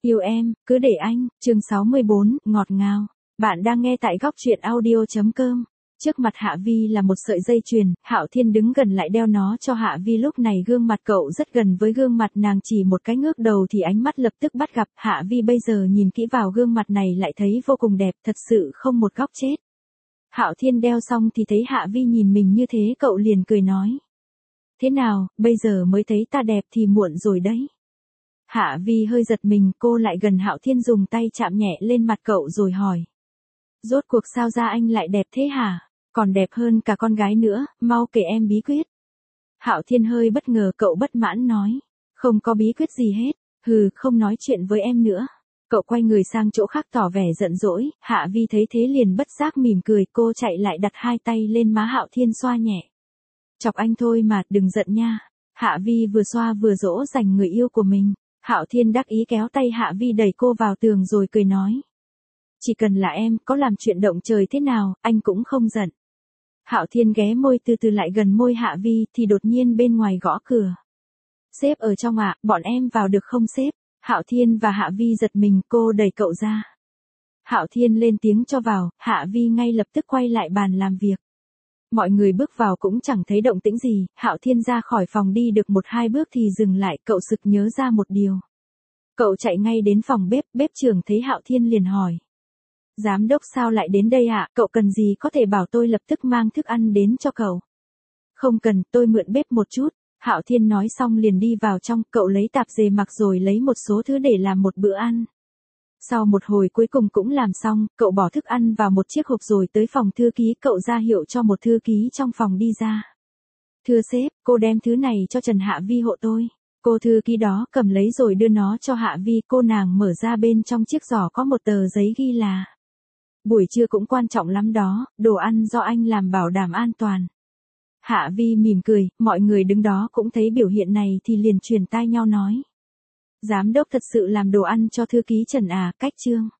Yêu em, cứ để anh, chương 64, ngọt ngào. Bạn đang nghe tại góc truyện audio.com. Trước mặt Hạ Vi là một sợi dây chuyền, Hạo Thiên đứng gần lại đeo nó cho Hạ Vi. Lúc này gương mặt cậu rất gần với gương mặt nàng, chỉ một cái ngước đầu thì ánh mắt lập tức bắt gặp. Hạ Vi bây giờ nhìn kỹ vào gương mặt này lại thấy vô cùng đẹp, thật sự không một góc chết. Hạo Thiên đeo xong thì thấy Hạ Vi nhìn mình như thế, cậu liền cười nói. Thế nào, bây giờ mới thấy ta đẹp thì muộn rồi đấy. Hạ Vi hơi giật mình, cô lại gần Hạo Thiên dùng tay chạm nhẹ lên mặt cậu rồi hỏi. Rốt cuộc sao da anh lại đẹp thế hả? Còn đẹp hơn cả con gái nữa, mau kể em bí quyết. Hạo Thiên hơi bất ngờ, cậu bất mãn nói. Không có bí quyết gì hết, không nói chuyện với em nữa. Cậu quay người sang chỗ khác tỏ vẻ giận dỗi. Hạ Vi thấy thế liền bất giác mỉm cười, cô chạy lại đặt hai tay lên má Hạo Thiên xoa nhẹ. Chọc anh thôi mà, đừng giận nha. Hạ Vi vừa xoa vừa dỗ dành người yêu của mình. Hạo Thiên đắc ý kéo tay Hạ Vi đẩy cô vào tường rồi cười nói. Chỉ cần là em, có làm chuyện động trời thế nào, anh cũng không giận. Hạo Thiên ghé môi từ từ lại gần môi Hạ Vi thì đột nhiên bên ngoài gõ cửa. Sếp ở trong ạ, bọn em vào được không sếp? Hạo Thiên và Hạ Vi giật mình, cô đẩy cậu ra. Hạo Thiên lên tiếng cho vào, Hạ Vi ngay lập tức quay lại bàn làm việc. Mọi người bước vào cũng chẳng thấy động tĩnh gì, Hạo Thiên ra khỏi phòng đi được 1-2 bước thì dừng lại, cậu sực nhớ ra một điều. Cậu chạy ngay đến phòng bếp, bếp trưởng thấy Hạo Thiên liền hỏi. Giám đốc sao lại đến đây ạ, cậu cần gì có thể bảo tôi lập tức mang thức ăn đến cho cậu. Không cần, tôi mượn bếp một chút. Hạo Thiên nói xong liền đi vào trong, cậu lấy tạp dề mặc rồi lấy một số thứ để làm một bữa ăn. Sau một hồi cuối cùng cũng làm xong, cậu bỏ thức ăn vào một chiếc hộp rồi tới phòng thư ký, cậu ra hiệu cho một thư ký trong phòng đi ra. Thưa sếp, cô đem thứ này cho Trần Hạ Vi hộ tôi. Cô thư ký đó cầm lấy rồi đưa nó cho Hạ Vi, cô nàng mở ra bên trong chiếc giỏ có một tờ giấy ghi là. Buổi trưa cũng quan trọng lắm đó, đồ ăn do anh làm bảo đảm an toàn. Hạ Vi mỉm cười, mọi người đứng đó cũng thấy biểu hiện này thì liền truyền tai nhau nói. Giám đốc thật sự làm đồ ăn cho thư ký Trần à, cách chương.